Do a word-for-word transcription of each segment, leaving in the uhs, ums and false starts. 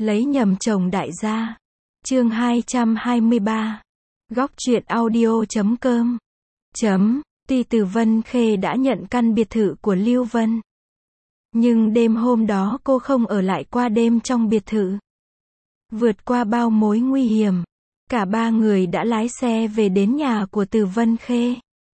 Lấy nhầm chồng đại gia. Chương hai trăm hai mươi ba. Góc truyện audio chấm com. Chấm. Tuy Từ Vân Khê đã nhận căn biệt thự của Lưu Vân, nhưng đêm hôm đó cô không ở lại qua đêm trong biệt thự. Vượt qua bao mối nguy hiểm, cả ba người đã lái xe về đến nhà của Từ Vân Khê.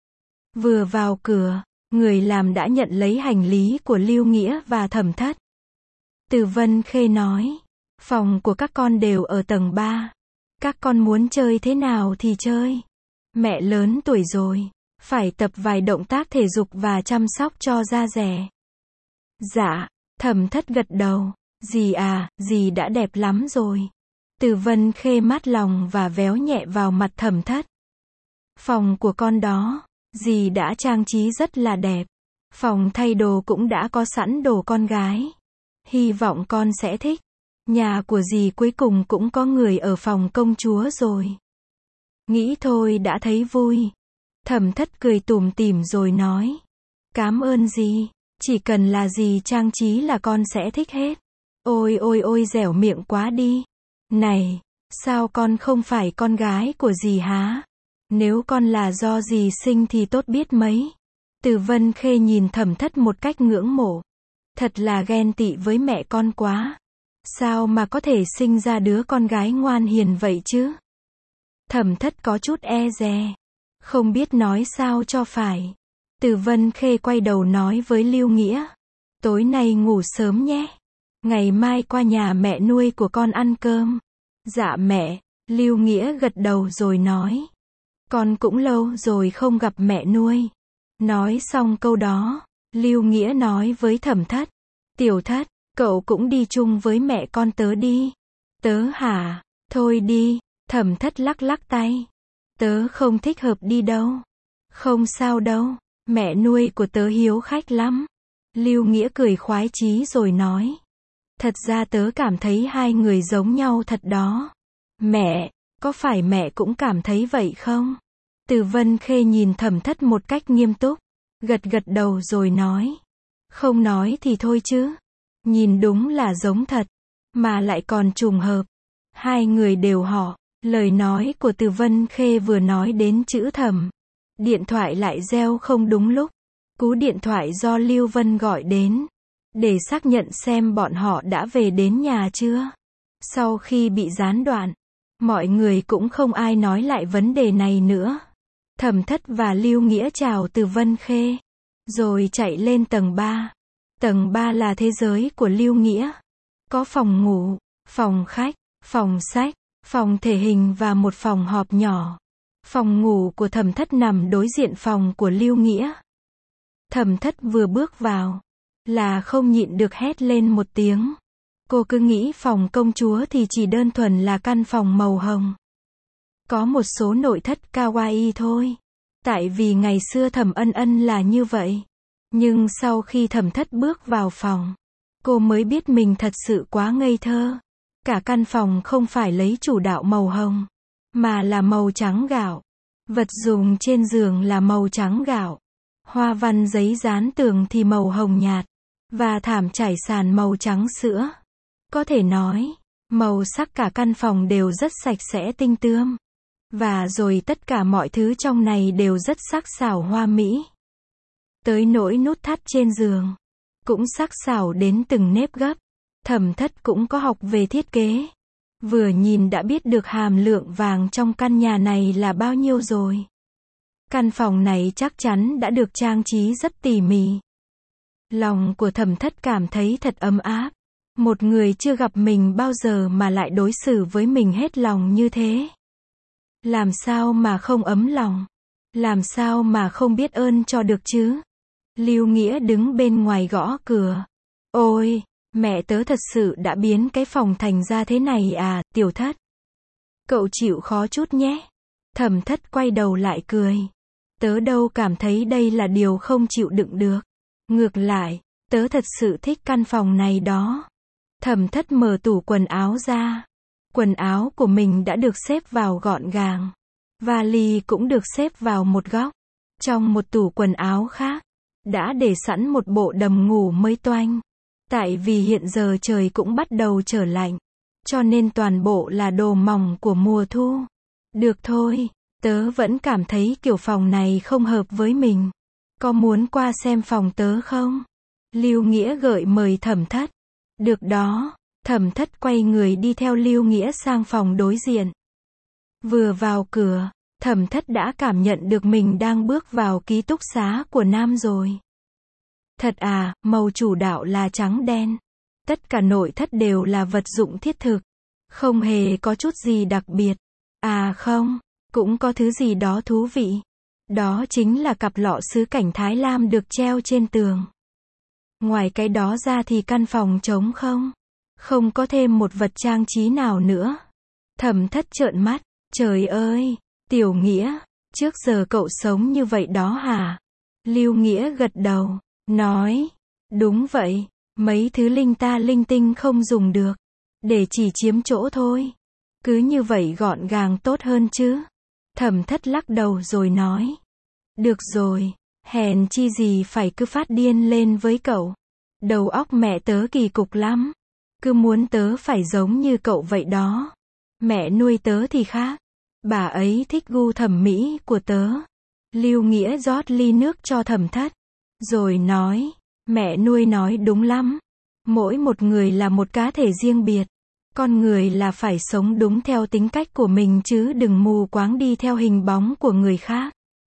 Vừa vào cửa, người làm đã nhận lấy hành lý của Lưu Nghĩa và Thẩm Thất. Từ Vân Khê nói, phòng của các con đều ở tầng ba. Các con muốn chơi thế nào thì chơi. Mẹ lớn tuổi rồi, phải tập vài động tác thể dục và chăm sóc cho da dẻ. Dạ, Thẩm Thất gật đầu. Dì à, dì đã đẹp lắm rồi. Từ Vân Khê mát lòng và véo nhẹ vào mặt Thẩm Thất. Phòng của con đó, dì đã trang trí rất là đẹp. Phòng thay đồ cũng đã có sẵn đồ con gái. Hy vọng con sẽ thích. Nhà của dì cuối cùng cũng có người ở phòng công chúa rồi. Nghĩ thôi đã thấy vui. Thẩm Thất cười tủm tỉm rồi nói. Cám ơn dì. Chỉ cần là dì trang trí là con sẽ thích hết. Ôi ôi ôi dẻo miệng quá đi. Này, sao con không phải con gái của dì hả? Nếu con là do dì sinh thì tốt biết mấy. Từ Vân Khê nhìn Thẩm Thất một cách ngưỡng mộ. Thật là ghen tị với mẹ con quá. Sao mà có thể sinh ra đứa con gái ngoan hiền vậy chứ? Thẩm Thất có chút e dè, không biết nói sao cho phải. Từ Vân Khê quay đầu nói với Lưu Nghĩa. Tối nay ngủ sớm nhé. Ngày mai qua nhà mẹ nuôi của con ăn cơm. Dạ mẹ. Lưu Nghĩa gật đầu rồi nói. Con cũng lâu rồi không gặp mẹ nuôi. Nói xong câu đó, Lưu Nghĩa nói với Thẩm Thất. Tiểu Thất, cậu cũng đi chung với mẹ con tớ đi. Tớ hả? Thôi đi. Thẩm Thất lắc lắc tay. Tớ không thích hợp đi đâu. Không sao đâu. Mẹ nuôi của tớ hiếu khách lắm. Lưu Nghĩa cười khoái chí rồi nói. Thật ra tớ cảm thấy hai người giống nhau thật đó. Mẹ, có phải mẹ cũng cảm thấy vậy không? Từ Vân Khê nhìn Thẩm Thất một cách nghiêm túc. Gật gật đầu rồi nói. Không nói thì thôi chứ. Nhìn đúng là giống thật. Mà lại còn trùng hợp. Hai người đều họ. Lời nói của Từ Vân Khê vừa nói đến chữ Thẩm. Điện thoại lại reo không đúng lúc. Cú điện thoại do Lưu Vân gọi đến. Để xác nhận xem bọn họ đã về đến nhà chưa. Sau khi bị gián đoạn, mọi người cũng không ai nói lại vấn đề này nữa. Thẩm Thất và Lưu Nghĩa chào Từ Vân Khê. Rồi chạy lên tầng ba. Tầng ba là thế giới của Lưu Nghĩa. Có phòng ngủ, phòng khách, phòng sách, phòng thể hình và một phòng họp nhỏ. Phòng ngủ của Thẩm Thất nằm đối diện phòng của Lưu Nghĩa. Thẩm Thất vừa bước vào, là không nhịn được hét lên một tiếng. Cô cứ nghĩ phòng công chúa thì chỉ đơn thuần là căn phòng màu hồng. Có một số nội thất kawaii thôi. Tại vì ngày xưa Thẩm Ân Ân là như vậy. Nhưng sau khi Thẩm Thất bước vào phòng, cô mới biết mình thật sự quá ngây thơ. Cả căn phòng không phải lấy chủ đạo màu hồng, mà là màu trắng gạo. Vật dùng trên giường là màu trắng gạo. Hoa văn giấy dán tường thì màu hồng nhạt. Và thảm trải sàn màu trắng sữa. Có thể nói, màu sắc cả căn phòng đều rất sạch sẽ tinh tươm. Và rồi tất cả mọi thứ trong này đều rất sắc sảo hoa mỹ. Tới nỗi nút thắt trên giường, cũng sắc sảo đến từng nếp gấp. Thẩm Thất cũng có học về thiết kế. Vừa nhìn đã biết được hàm lượng vàng trong căn nhà này là bao nhiêu rồi. Căn phòng này chắc chắn đã được trang trí rất tỉ mỉ. Lòng của Thẩm Thất cảm thấy thật ấm áp. Một người chưa gặp mình bao giờ mà lại đối xử với mình hết lòng như thế. Làm sao mà không ấm lòng? Làm sao mà không biết ơn cho được chứ? Lưu Nghĩa đứng bên ngoài gõ cửa. Ôi, mẹ tớ thật sự đã biến cái phòng thành ra thế này à, Tiểu Thất. Cậu chịu khó chút nhé. Thẩm Thất quay đầu lại cười. Tớ đâu cảm thấy đây là điều không chịu đựng được. Ngược lại, tớ thật sự thích căn phòng này đó. Thẩm Thất mở tủ quần áo ra. Quần áo của mình đã được xếp vào gọn gàng. Vali cũng được xếp vào một góc. Trong một tủ quần áo khác, đã để sẵn một bộ đầm ngủ mới toanh. Tại vì hiện giờ trời cũng bắt đầu trở lạnh. cho nên toàn bộ là đồ mỏng của mùa thu. Được thôi, tớ vẫn cảm thấy kiểu phòng này không hợp với mình. Có muốn qua xem phòng tớ không? Lưu Nghĩa gợi mời Thẩm Thất. Được đó, Thẩm Thất quay người đi theo Lưu Nghĩa sang phòng đối diện. Vừa vào cửa, Thẩm Thất đã cảm nhận được mình đang bước vào ký túc xá của nam rồi. Thật à, màu chủ đạo là trắng đen. Tất cả nội thất đều là vật dụng thiết thực. Không hề có chút gì đặc biệt. À không, cũng có thứ gì đó thú vị. Đó chính là cặp lọ sứ cảnh Thái Lam được treo trên tường. Ngoài cái đó ra thì căn phòng trống không. Không có thêm một vật trang trí nào nữa. Thẩm Thất trợn mắt. Trời ơi, Tiểu Nghĩa, trước giờ cậu sống như vậy đó hả? Lưu Nghĩa gật đầu, nói, đúng vậy, mấy thứ linh ta linh tinh không dùng được, để chỉ chiếm chỗ thôi. Cứ như vậy gọn gàng tốt hơn chứ. Thẩm Thất lắc đầu rồi nói, được rồi, hèn chi gì phải cứ phát điên lên với cậu. Đầu óc mẹ tớ kỳ cục lắm, cứ muốn tớ phải giống như cậu vậy đó. Mẹ nuôi tớ thì khác. Bà ấy thích gu thẩm mỹ của tớ. Lưu Nghĩa rót ly nước cho Thẩm Thất. Rồi nói, mẹ nuôi nói đúng lắm. Mỗi một người là một cá thể riêng biệt. Con người là phải sống đúng theo tính cách của mình chứ đừng mù quáng đi theo hình bóng của người khác.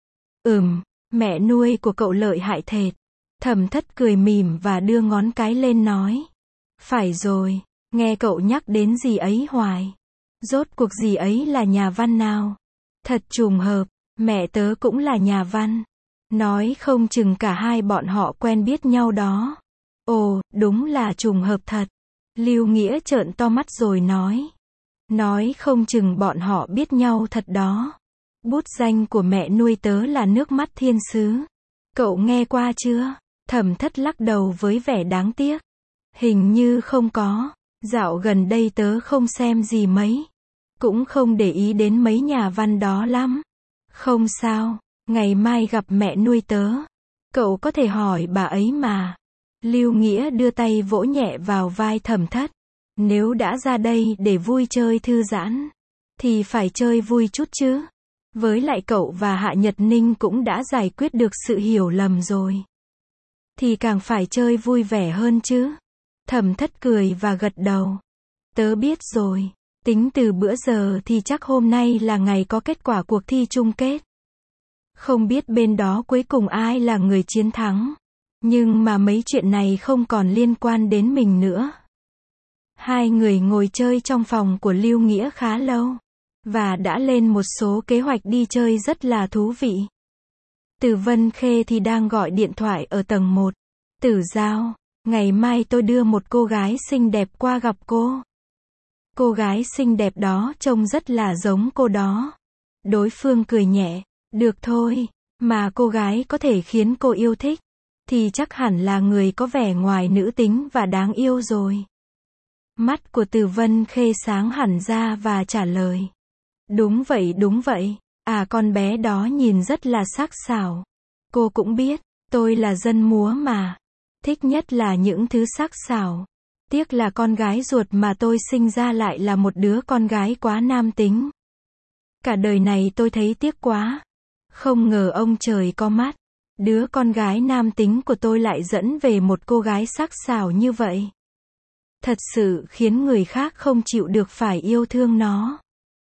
Ừm, mẹ nuôi của cậu lợi hại thệt. Thẩm Thất cười mỉm và đưa ngón cái lên nói. Phải rồi, nghe cậu nhắc đến gì ấy hoài. Rốt cuộc gì ấy là nhà văn nào? Thật trùng hợp, mẹ tớ cũng là nhà văn. Nói không chừng cả hai bọn họ quen biết nhau đó. Ồ, đúng là trùng hợp thật. Lưu Nghĩa trợn to mắt rồi nói. Nói không chừng bọn họ biết nhau thật đó. Bút danh của mẹ nuôi tớ là Nước Mắt Thiên Sứ. Cậu nghe qua chưa? Thẩm Thất lắc đầu với vẻ đáng tiếc. Hình như không có. Dạo gần đây tớ không xem gì mấy. Cũng không để ý đến mấy nhà văn đó lắm. Không sao, ngày mai gặp mẹ nuôi tớ. Cậu có thể hỏi bà ấy mà. Lưu Nghĩa đưa tay vỗ nhẹ vào vai Thẩm Thất. Nếu đã ra đây để vui chơi thư giãn, thì phải chơi vui chút chứ. Với lại cậu và Hạ Nhật Ninh cũng đã giải quyết được sự hiểu lầm rồi. Thì càng phải chơi vui vẻ hơn chứ. Thẩm Thất cười và gật đầu. Tớ biết rồi. Tính từ bữa giờ thì chắc hôm nay là ngày có kết quả cuộc thi chung kết. Không biết bên đó cuối cùng ai là người chiến thắng. Nhưng mà mấy chuyện này không còn liên quan đến mình nữa. Hai người ngồi chơi trong phòng của Lưu Nghĩa khá lâu. Và đã lên một số kế hoạch đi chơi rất là thú vị. Từ Vân Khê thì đang gọi điện thoại ở tầng một. Tử Giao, ngày mai tôi đưa một cô gái xinh đẹp qua gặp cô. Cô gái xinh đẹp đó trông rất là giống cô đó. Đối phương cười nhẹ, được thôi, mà cô gái có thể khiến cô yêu thích, thì chắc hẳn là người có vẻ ngoài nữ tính và đáng yêu rồi. Mắt của Từ Vân Khê sáng hẳn ra và trả lời. Đúng vậy đúng vậy, à con bé đó nhìn rất là sắc sảo. Cô cũng biết, tôi là dân múa mà. Thích nhất là những thứ sắc sảo. Tiếc là con gái ruột mà tôi sinh ra lại là một đứa con gái quá nam tính. Cả đời này tôi thấy tiếc quá. Không ngờ ông trời có mắt. Đứa con gái nam tính của tôi lại dẫn về một cô gái sắc sảo như vậy. Thật sự khiến người khác không chịu được phải yêu thương nó.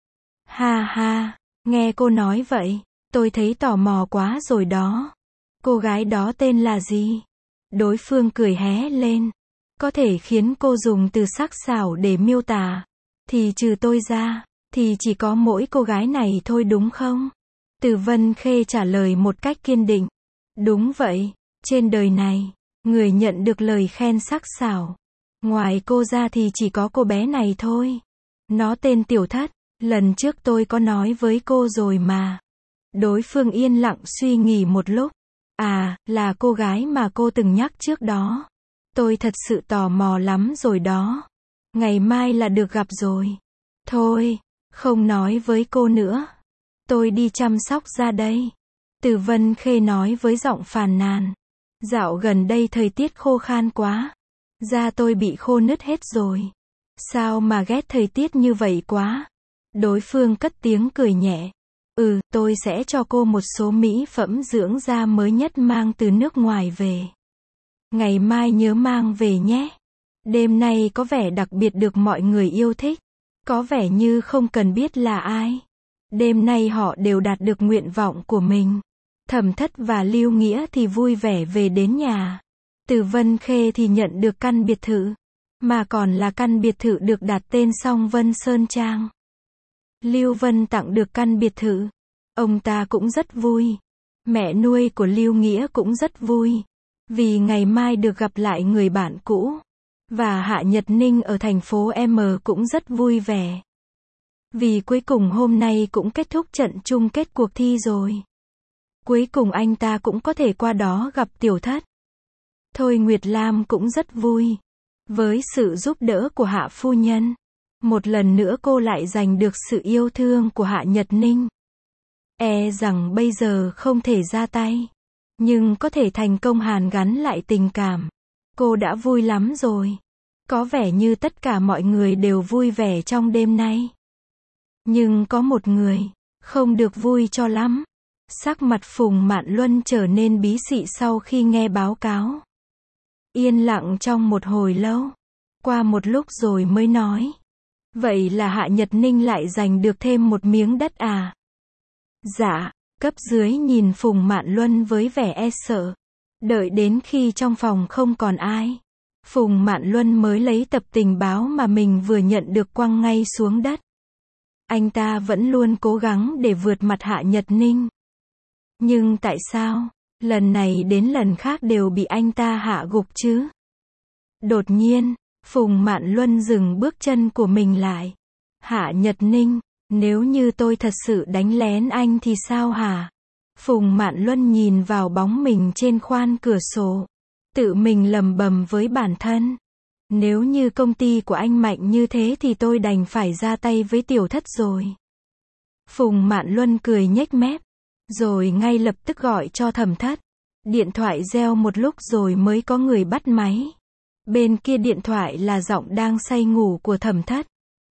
Ha ha, nghe cô nói vậy, tôi thấy tò mò quá rồi đó. Cô gái đó tên là gì? Đối phương cười hé lên. Có thể khiến cô dùng từ sắc sảo để miêu tả. Thì trừ tôi ra, thì chỉ có mỗi cô gái này thôi đúng không? Từ Vân Khê trả lời một cách kiên định. Đúng vậy, trên đời này, người nhận được lời khen sắc sảo. Ngoài cô ra thì chỉ có cô bé này thôi. Nó tên Tiểu Thất, lần trước tôi có nói với cô rồi mà. Đối phương yên lặng suy nghĩ một lúc. À, là cô gái mà cô từng nhắc trước đó. Tôi thật sự tò mò lắm rồi đó. Ngày mai là được gặp rồi. Thôi, không nói với cô nữa. Tôi đi chăm sóc da đây. Từ Vân Khê nói với giọng phàn nàn. Dạo gần đây thời tiết khô khan quá. Da tôi bị khô nứt hết rồi. Sao mà ghét thời tiết như vậy quá? Đối phương cất tiếng cười nhẹ. Ừ, tôi sẽ cho cô một số mỹ phẩm dưỡng da mới nhất mang từ nước ngoài về. Ngày mai nhớ mang về nhé. Đêm nay có vẻ đặc biệt được mọi người yêu thích. Có vẻ như không cần biết là ai. Đêm nay họ đều đạt được nguyện vọng của mình. Thẩm Thất và Lưu Nghĩa thì vui vẻ về đến nhà. Từ Vân Khê thì nhận được căn biệt thự. Mà còn là căn biệt thự được đặt tên Song Vân Sơn Trang. Lưu Vân tặng được căn biệt thự. Ông ta cũng rất vui. Mẹ nuôi của Lưu Nghĩa cũng rất vui. Vì ngày mai được gặp lại người bạn cũ. Và Hạ Nhật Ninh ở thành phố M cũng rất vui vẻ. Vì cuối cùng hôm nay cũng kết thúc trận chung kết cuộc thi rồi. Cuối cùng anh ta cũng có thể qua đó gặp Tiểu Thất. Thôi Nguyệt Lam cũng rất vui. Với sự giúp đỡ của Hạ phu nhân. Một lần nữa cô lại giành được sự yêu thương của Hạ Nhật Ninh. E rằng bây giờ không thể ra tay. Nhưng có thể thành công hàn gắn lại tình cảm. Cô đã vui lắm rồi. Có vẻ như tất cả mọi người đều vui vẻ trong đêm nay. Nhưng có một người không được vui cho lắm. Sắc mặt Phùng Mạn Luân trở nên bí xị sau khi nghe báo cáo. Yên lặng trong một hồi lâu. Qua một lúc rồi mới nói. Vậy là Hạ Nhật Ninh lại giành được thêm một miếng đất à? Dạ, cấp dưới nhìn Phùng Mạn Luân với vẻ e sợ. Đợi đến khi trong phòng không còn ai. Phùng Mạn Luân mới lấy tập tình báo mà mình vừa nhận được quăng ngay xuống đất. Anh ta vẫn luôn cố gắng để vượt mặt Hạ Nhật Ninh. Nhưng tại sao, lần này đến lần khác đều bị anh ta hạ gục chứ? Đột nhiên, Phùng Mạn Luân dừng bước chân của mình lại. Hạ Nhật Ninh, nếu như tôi thật sự đánh lén anh thì sao hả? Phùng Mạn Luân nhìn vào bóng mình trên khoan cửa sổ. Tự mình lầm bầm với bản thân. Nếu như công ty của anh mạnh như thế thì tôi đành phải ra tay với Tiểu Thất rồi. Phùng Mạn Luân cười nhếch mép. Rồi ngay lập tức gọi cho Thẩm Thất. Điện thoại reo một lúc rồi mới có người bắt máy. Bên kia điện thoại là giọng đang say ngủ của Thẩm Thất.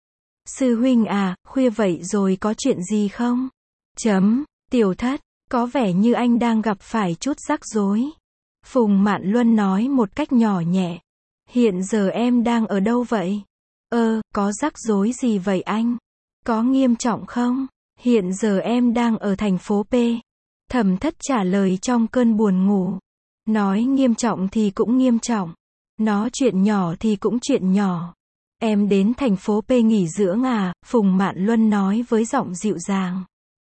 Sư huynh à, khuya vậy rồi có chuyện gì không? Chấm, Tiểu Thất, có vẻ như anh đang gặp phải chút rắc rối. Phùng Mạn Luân nói một cách nhỏ nhẹ. Hiện giờ em đang ở đâu vậy? Ơ, có rắc rối gì vậy anh? Có nghiêm trọng không? Hiện giờ em đang ở thành phố P. Thẩm Thất trả lời trong cơn buồn ngủ. Nói nghiêm trọng thì cũng nghiêm trọng. Nói chuyện nhỏ thì cũng chuyện nhỏ. Em đến thành phố P nghỉ dưỡng à? Phùng Mạn Luân nói với giọng dịu dàng.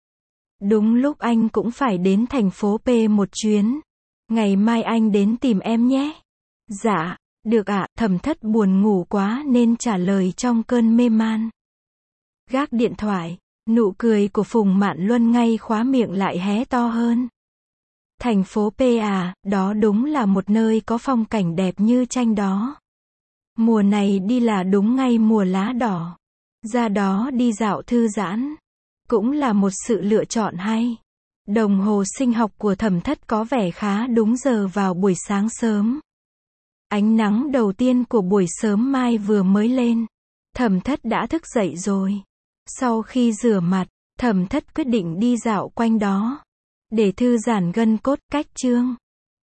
Đúng lúc anh cũng phải đến thành phố P một chuyến. Ngày mai anh đến tìm em nhé. Dạ, được ạ. Thẩm Thất buồn ngủ quá nên trả lời trong cơn mê man. Gác điện thoại, nụ cười của Phùng Mạn Luân ngay khóa miệng lại hé to hơn. Thành phố P à, đó đúng là một nơi có phong cảnh đẹp như tranh đó. Mùa này đi là đúng ngay mùa lá đỏ. Ra đó đi dạo thư giãn. Cũng là một sự lựa chọn hay. Đồng hồ sinh học của Thẩm Thất có vẻ khá đúng giờ vào buổi sáng sớm. Ánh nắng đầu tiên của buổi sớm mai vừa mới lên. Thẩm Thất đã thức dậy rồi. Sau khi rửa mặt, Thẩm Thất quyết định đi dạo quanh đó. Để thư giãn gân cốt, cách chương.